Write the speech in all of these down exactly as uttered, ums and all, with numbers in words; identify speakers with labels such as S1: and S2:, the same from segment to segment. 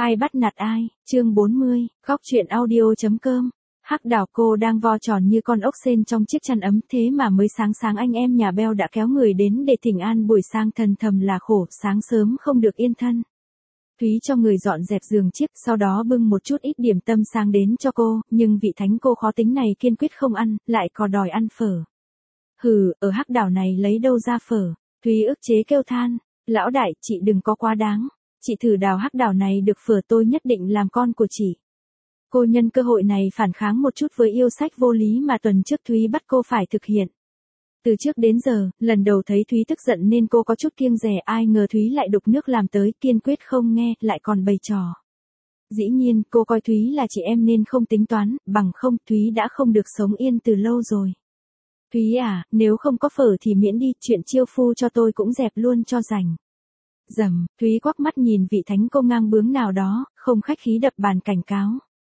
S1: Ai bắt nạt ai, chương bốn mươi, góc truyện audio.com. Hắc đảo cô đang vo tròn như con ốc sên trong chiếc chăn ấm, thế mà mới sáng sáng anh em nhà Beo đã kéo người đến để thỉnh an buổi sang thần thầm là khổ, sáng sớm không được yên thân. Thúy cho người dọn dẹp giường chiếc, sau đó bưng một chút ít điểm tâm sang đến cho cô, nhưng vị thánh cô khó tính này kiên quyết không ăn, lại còn đòi ăn phở. Hừ, ở Hắc đảo này lấy đâu ra phở, Thúy ức chế kêu than, lão đại, chị đừng có quá đáng. Chị thử đào Hắc đảo này được phở tôi nhất định làm con của chị. Cô nhân cơ hội này phản kháng một chút với yêu sách vô lý mà tuần trước Thúy bắt cô phải thực hiện. Từ trước đến giờ, lần đầu thấy Thúy tức giận nên cô có chút kiêng dè, ai ngờ Thúy lại đục nước làm tới, kiên quyết không nghe, lại còn bày trò. Dĩ nhiên, cô coi Thúy là chị em nên không tính toán, bằng không Thúy đã không được sống yên từ lâu rồi. Thúy à, nếu không có phở thì miễn đi, chuyện chiêu phu cho tôi cũng dẹp luôn cho rảnh. Dầm, Thúy quắc mắt nhìn vị thánh cô ngang bướng nào đó, không khách khí đập bàn cảnh cáo.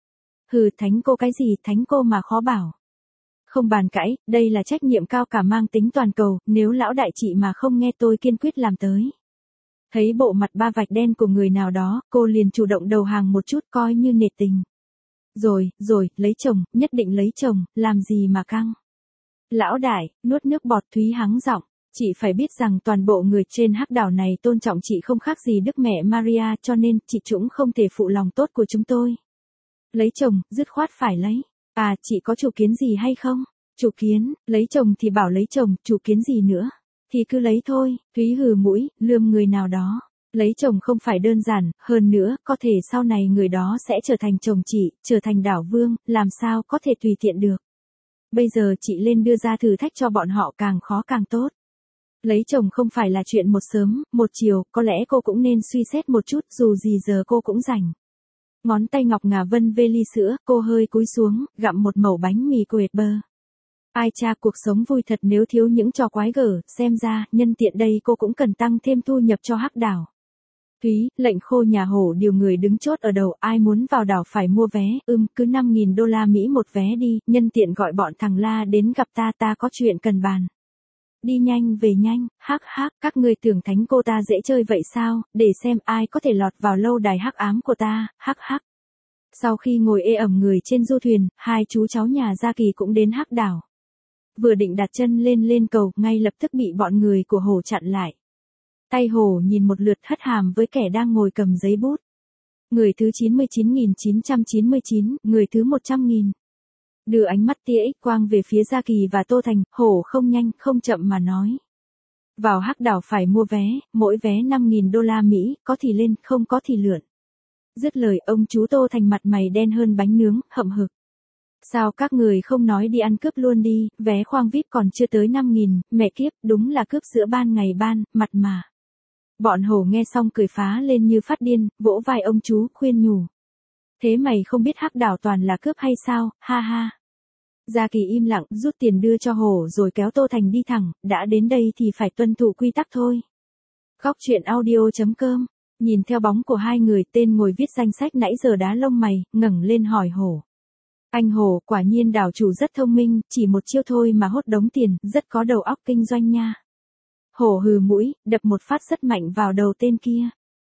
S1: Hừ, thánh cô cái gì, thánh cô mà khó bảo. Không bàn cãi, đây là trách nhiệm cao cả mang tính toàn cầu, nếu lão đại chị mà không nghe tôi kiên quyết làm tới. Thấy bộ mặt ba vạch đen của người nào đó, cô liền chủ động đầu hàng một chút coi như nể tình. Rồi, rồi, lấy chồng, nhất định lấy chồng, làm gì mà căng. Lão đại, nuốt nước bọt, Thúy hắng giọng. Chị phải biết rằng toàn bộ người trên Hắc đảo này tôn trọng chị không khác gì Đức Mẹ Maria, cho nên chị cũng không thể phụ lòng tốt của chúng tôi. Lấy chồng, dứt khoát phải lấy. À, chị có chủ kiến gì hay không? Chủ kiến, lấy chồng thì bảo lấy chồng, chủ kiến gì nữa? Thì cứ lấy thôi, Thúy hừ mũi, lườm người nào đó. Lấy chồng không phải đơn giản, hơn nữa, có thể sau này người đó sẽ trở thành chồng chị, trở thành đảo vương, làm sao có thể tùy tiện được. Bây giờ chị lên đưa ra thử thách cho bọn họ càng khó càng tốt. Lấy chồng không phải là chuyện một sớm, một chiều, có lẽ cô cũng nên suy xét một chút, dù gì giờ cô cũng rảnh. Ngón tay ngọc ngà vân vê ly sữa, cô hơi cúi xuống, gặm một mẩu bánh mì quệt bơ. Ai cha, cuộc sống vui thật nếu thiếu những trò quái gở, xem ra, nhân tiện đây cô cũng cần tăng thêm thu nhập cho Hắc đảo. Thúy, lệnh khô nhà hổ điều người đứng chốt ở đầu, ai muốn vào đảo phải mua vé, ưm, cứ năm nghìn đô la Mỹ một vé đi, nhân tiện gọi bọn thằng La đến gặp ta, ta có chuyện cần bàn. Đi nhanh về nhanh, hắc hắc, các ngươi tưởng thánh cô ta dễ chơi vậy sao, để xem ai có thể lọt vào lâu đài hắc ám của ta, hắc hắc. Sau khi ngồi ê ẩm người trên du thuyền, hai chú cháu nhà Gia Kỳ cũng đến Hắc đảo. Vừa định đặt chân lên lên cầu, ngay lập tức bị bọn người của Hổ chặn lại. Tay Hổ nhìn một lượt hất hàm với kẻ đang ngồi cầm giấy bút. Người thứ chín mươi chín nghìn chín trăm chín mươi chín, người thứ một trăm nghìn. Đưa ánh mắt tia ích quang về phía Gia Kỳ và Tô Thành, Hổ không nhanh, không chậm mà nói. Vào Hắc đảo phải mua vé, mỗi vé năm nghìn đô la Mỹ, có thì lên, không có thì lượn. Dứt lời, ông chú Tô Thành mặt mày đen hơn bánh nướng, hậm hực. Sao các người không nói đi ăn cướp luôn đi, vé khoang vi ai pi còn chưa tới năm nghìn, mẹ kiếp, đúng là cướp giữa ban ngày ban, mặt mà. Bọn Hổ nghe xong cười phá lên như phát điên, vỗ vai ông chú, khuyên nhủ. Thế mày không biết Hắc đảo toàn là cướp hay sao, ha ha. Gia Kỳ im lặng, rút tiền đưa cho Hổ rồi kéo Tô Thành đi thẳng, đã đến đây thì phải tuân thủ quy tắc thôi. Góc truyện audio.com, nhìn theo bóng của hai người, tên ngồi viết danh sách nãy giờ đá lông mày, ngẩng lên hỏi Hổ. Anh Hổ, quả nhiên đảo chủ rất thông minh, chỉ một chiêu thôi mà hốt đống tiền, rất có đầu óc kinh doanh nha. Hổ hừ mũi, đập một phát rất mạnh vào đầu tên kia.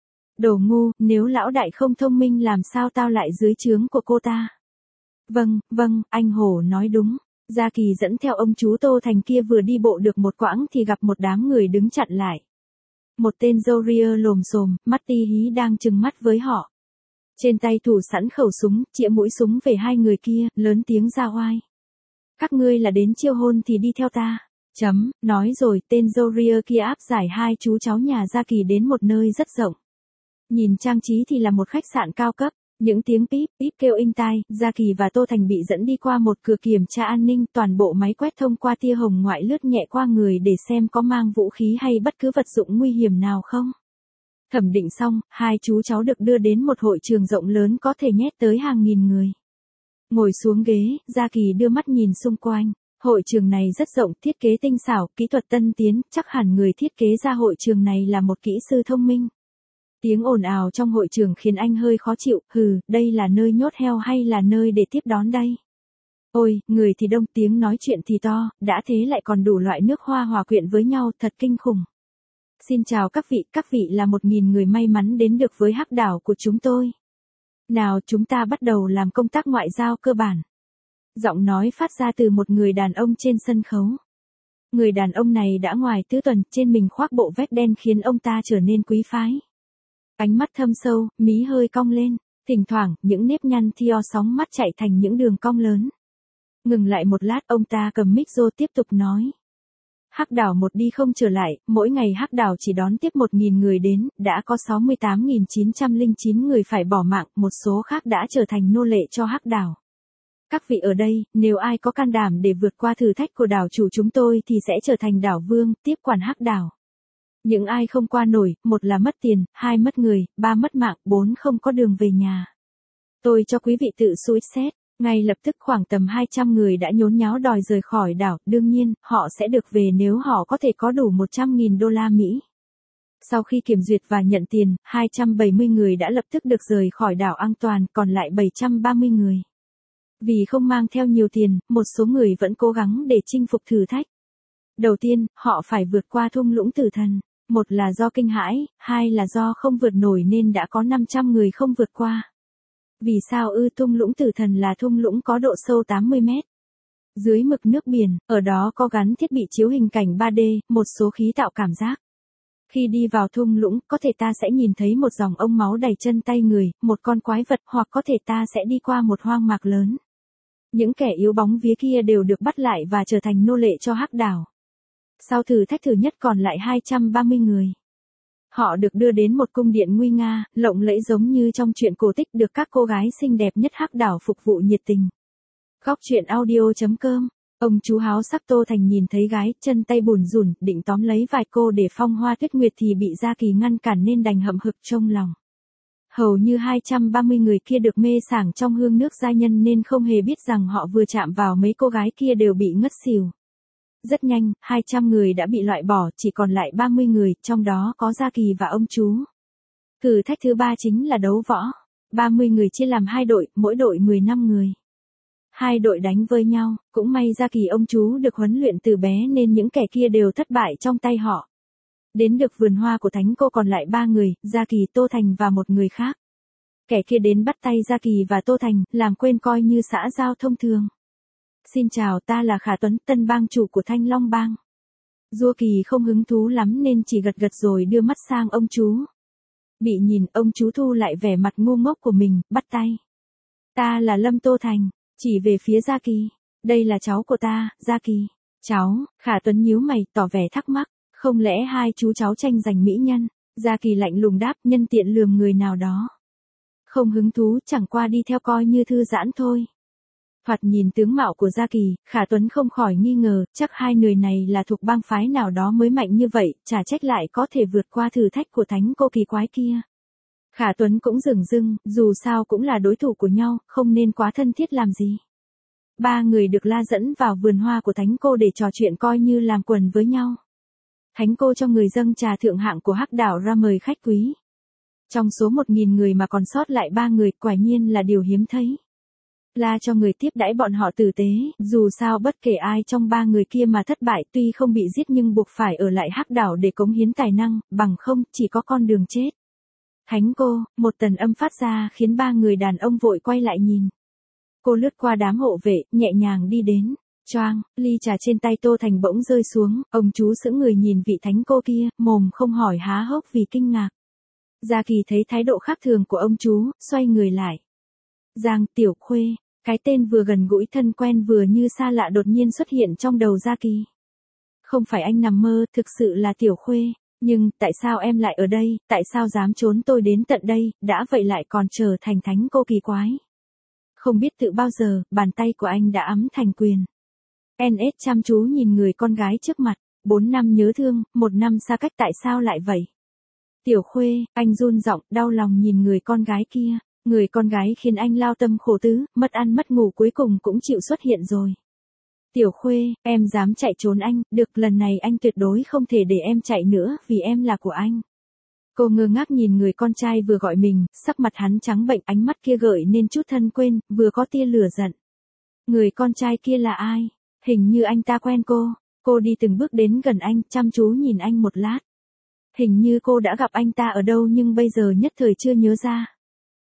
S1: Đồ ngu, nếu lão đại không thông minh làm sao tao lại dưới trướng của cô ta? Vâng, vâng, anh Hổ nói đúng. Gia Kỳ dẫn theo ông chú Tô Thành kia vừa đi bộ được một quãng thì gặp một đám người đứng chặn lại. Một tên râu ria lồm xồm, mắt ti hí đang trừng mắt với họ. Trên tay thủ sẵn khẩu súng, chĩa mũi súng về hai người kia, lớn tiếng ra oai. Các ngươi là đến chiêu hôn thì đi theo ta. Chấm, nói rồi, tên râu ria kia áp giải hai chú cháu nhà Gia Kỳ đến một nơi rất rộng. Nhìn trang trí thì là một khách sạn cao cấp. Những tiếng píp, píp kêu inh tai, Gia Kỳ và Tô Thành bị dẫn đi qua một cửa kiểm tra an ninh, toàn bộ máy quét thông qua tia hồng ngoại lướt nhẹ qua người để xem có mang vũ khí hay bất cứ vật dụng nguy hiểm nào không. Thẩm định xong, hai chú cháu được đưa đến một hội trường rộng lớn có thể nhét tới hàng nghìn người. Ngồi xuống ghế, Gia Kỳ đưa mắt nhìn xung quanh. Hội trường này rất rộng, thiết kế tinh xảo, kỹ thuật tân tiến, chắc hẳn người thiết kế ra hội trường này là một kỹ sư thông minh. Tiếng ồn ào trong hội trường khiến anh hơi khó chịu, hừ, đây là nơi nhốt heo hay là nơi để tiếp đón đây? Ôi, người thì đông, tiếng nói chuyện thì to, đã thế lại còn đủ loại nước hoa hòa quyện với nhau, thật kinh khủng. Xin chào các vị, các vị là một nghìn người may mắn đến được với Hắc đảo của chúng tôi. Nào chúng ta bắt đầu làm công tác ngoại giao cơ bản. Giọng nói phát ra từ một người đàn ông trên sân khấu. Người đàn ông này đã ngoài tứ tuần, trên mình khoác bộ vest đen khiến ông ta trở nên quý phái. Ánh mắt thâm sâu, mí hơi cong lên, thỉnh thoảng những nếp nhăn thio sóng mắt chạy thành những đường cong lớn. Ngừng lại một lát, ông ta cầm mic rô tiếp tục nói. Hắc đảo một đi không trở lại, mỗi ngày Hắc đảo chỉ đón tiếp một nghìn người đến, đã có sáu mươi tám nghìn chín trăm lẻ chín người phải bỏ mạng, một số khác đã trở thành nô lệ cho Hắc đảo. Các vị ở đây, nếu ai có can đảm để vượt qua thử thách của đảo chủ chúng tôi thì sẽ trở thành đảo vương, tiếp quản Hắc đảo. Những ai không qua nổi, một là mất tiền, hai mất người, ba mất mạng, bốn không có đường về nhà. Tôi cho quý vị tự suy xét. Ngay lập tức khoảng tầm hai trăm người đã nhốn nháo đòi rời khỏi đảo, đương nhiên, họ sẽ được về nếu họ có thể có đủ một trăm nghìn đô la Mỹ. Sau khi kiểm duyệt và nhận tiền, hai trăm bảy mươi người đã lập tức được rời khỏi đảo an toàn, còn lại bảy trăm ba mươi người. Vì không mang theo nhiều tiền, một số người vẫn cố gắng để chinh phục thử thách. Đầu tiên, họ phải vượt qua thung lũng tử thần. Một là do kinh hãi, hai là do không vượt nổi nên đã có năm trăm người không vượt qua. Vì sao ư? Thung lũng tử thần là thung lũng có độ sâu tám mươi mét. Dưới mực nước biển, ở đó có gắn thiết bị chiếu hình cảnh ba D, một số khí tạo cảm giác. Khi đi vào thung lũng, có thể ta sẽ nhìn thấy một dòng ông máu đầy chân tay người, một con quái vật, hoặc có thể ta sẽ đi qua một hoang mạc lớn. Những kẻ yếu bóng vía kia đều được bắt lại và trở thành nô lệ cho Hắc đảo. Sau thử thách thứ nhất còn lại hai trăm ba mươi người. Họ được đưa đến một cung điện nguy nga, lộng lẫy giống như trong truyện cổ tích, được các cô gái xinh đẹp nhất Hắc đảo phục vụ nhiệt tình. Góc truyện audio chấm com. Ông chú háo sắc Tô Thành nhìn thấy gái, chân tay bùn rủn, định tóm lấy vài cô để phong hoa tuyết nguyệt thì bị Gia Kỳ ngăn cản nên đành hậm hực trong lòng. Hầu như hai trăm ba mươi người kia được mê sảng trong hương nước giai nhân nên không hề biết rằng họ vừa chạm vào mấy cô gái kia đều bị ngất xỉu. Rất nhanh, hai trăm người đã bị loại bỏ, chỉ còn lại ba mươi người, trong đó có Gia Kỳ và ông chú. Thử thách thứ ba chính là đấu võ. ba mươi người chia làm hai đội, mỗi đội mười lăm người. Hai đội đánh với nhau, cũng may Gia Kỳ ông chú được huấn luyện từ bé nên những kẻ kia đều thất bại trong tay họ. Đến được vườn hoa của Thánh Cô còn lại ba người, Gia Kỳ, Tô Thành và một người khác. Kẻ kia đến bắt tay Gia Kỳ và Tô Thành, làm quên coi như xã giao thông thường. Xin chào, ta là Khả Tuấn, tân bang chủ của Thanh Long Bang. Gia Kỳ không hứng thú lắm nên chỉ gật gật rồi đưa mắt sang ông chú. Bị nhìn, ông chú thu lại vẻ mặt ngu ngốc của mình, bắt tay. Ta là Lâm Tô Thành, chỉ về phía Gia Kỳ. Đây là cháu của ta, Gia Kỳ. Cháu, Khả Tuấn nhíu mày, tỏ vẻ thắc mắc. Không lẽ hai chú cháu tranh giành mỹ nhân? Gia Kỳ lạnh lùng đáp, nhân tiện lườm người nào đó. Không hứng thú, chẳng qua đi theo coi như thư giãn thôi. Thoạt nhìn tướng mạo của Gia Kỳ, Khả Tuấn không khỏi nghi ngờ, chắc hai người này là thuộc bang phái nào đó mới mạnh như vậy, chả trách lại có thể vượt qua thử thách của Thánh Cô kỳ quái kia. Khả Tuấn cũng dửng dưng, dù sao cũng là đối thủ của nhau, không nên quá thân thiết làm gì. Ba người được la dẫn vào vườn hoa của Thánh Cô để trò chuyện coi như làm quần với nhau. Thánh Cô cho người dâng trà thượng hạng của Hắc đảo ra mời khách quý. Trong số một nghìn người mà còn sót lại ba người, quả nhiên là điều hiếm thấy. La cho người tiếp đãi bọn họ tử tế, dù sao bất kể ai trong ba người kia mà thất bại tuy không bị giết nhưng buộc phải ở lại Hắc đảo để cống hiến tài năng, bằng không chỉ có con đường chết. Thánh Cô, một tần âm phát ra khiến ba người đàn ông vội quay lại nhìn. Cô lướt qua đám hộ vệ, nhẹ nhàng đi đến. Choang, ly trà trên tay Tô Thành bỗng rơi xuống, ông chú sững người nhìn vị Thánh Cô kia, mồm không hỏi há hốc vì kinh ngạc. Gia Kỳ thấy thái độ khác thường của ông chú, xoay người lại. Giang Tiểu Khuê, cái tên vừa gần gũi thân quen vừa như xa lạ đột nhiên xuất hiện trong đầu Gia Kỳ. Không phải anh nằm mơ, thực sự là Tiểu Khuê, nhưng tại sao em lại ở đây, tại sao dám trốn tôi đến tận đây, đã vậy lại còn trở thành Thánh Cô kỳ quái. Không biết tự bao giờ, bàn tay của anh đã ấm thành quyền. en ét chăm chú nhìn người con gái trước mặt, bốn năm nhớ thương, một năm xa cách tại sao lại vậy? Tiểu Khuê, anh run giọng, đau lòng nhìn người con gái kia, người con gái khiến anh lao tâm khổ tứ, mất ăn mất ngủ cuối cùng cũng chịu xuất hiện rồi. Tiểu Khuê, em dám chạy trốn anh, được lần này anh tuyệt đối không thể để em chạy nữa vì em là của anh. Cô ngơ ngác nhìn người con trai vừa gọi mình, sắc mặt hắn trắng bệnh, ánh mắt kia gợi nên chút thân quên, vừa có tia lửa giận. Người con trai kia là ai? Hình như anh ta quen cô. Cô đi từng bước đến gần anh, chăm chú nhìn anh một lát. Hình như cô đã gặp anh ta ở đâu nhưng bây giờ nhất thời chưa nhớ ra.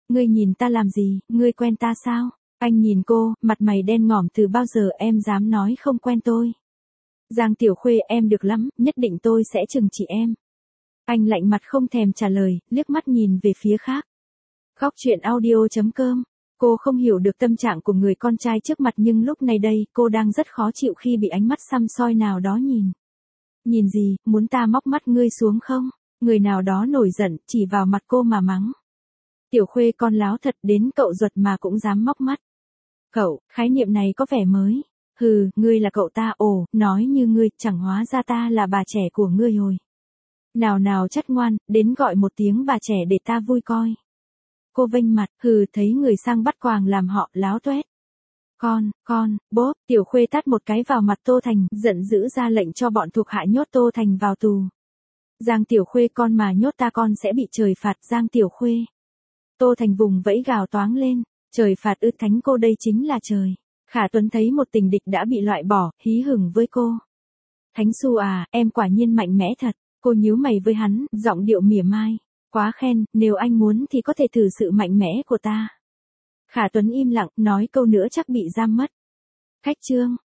S1: Ngươi nhìn ta làm gì, ngươi quen ta sao? Anh nhìn cô, mặt mày đen ngòm, từ bao giờ em dám nói không quen tôi? Giang Tiểu Khuê, em được lắm, nhất định tôi sẽ trừng trị em. Anh lạnh mặt không thèm trả lời, liếc mắt nhìn về phía khác. Góc truyện audio chấm com. Cô không hiểu được tâm trạng của người con trai trước mặt, nhưng lúc này đây, cô đang rất khó chịu khi bị ánh mắt săm soi nào đó nhìn. Nhìn gì, muốn ta móc mắt ngươi xuống không? Người nào đó nổi giận, chỉ vào mặt cô mà mắng. Tiểu Khuê, con láo thật, đến cậu ruột mà cũng dám móc mắt. Cậu, khái niệm này có vẻ mới. Hừ, ngươi là cậu ta, ồ, nói như ngươi, chẳng hóa ra ta là bà trẻ của ngươi rồi. Nào nào chắt ngoan, đến gọi một tiếng bà trẻ để ta vui coi. Cô vênh mặt, hừ, thấy người sang bắt quàng làm họ, láo tuét. Con, con, bốp, Tiểu Khuê tát một cái vào mặt Tô Thành, giận dữ ra lệnh cho bọn thuộc hạ nhốt Tô Thành vào tù. Giang Tiểu Khuê, con mà nhốt ta con sẽ bị trời phạt. Giang Tiểu Khuê. Tô Thành vùng vẫy gào toáng lên, trời phạt ư? Thánh cô đây chính là trời. Khả Tuấn thấy một tình địch đã bị loại bỏ, hí hửng với cô. Thánh Xu à, em quả nhiên mạnh mẽ thật. Cô nhíu mày với hắn, giọng điệu mỉa mai. Quá khen, nếu anh muốn thì có thể thử sự mạnh mẽ của ta. Khả Tuấn im lặng, nói câu nữa chắc bị giam mất. Khách trương.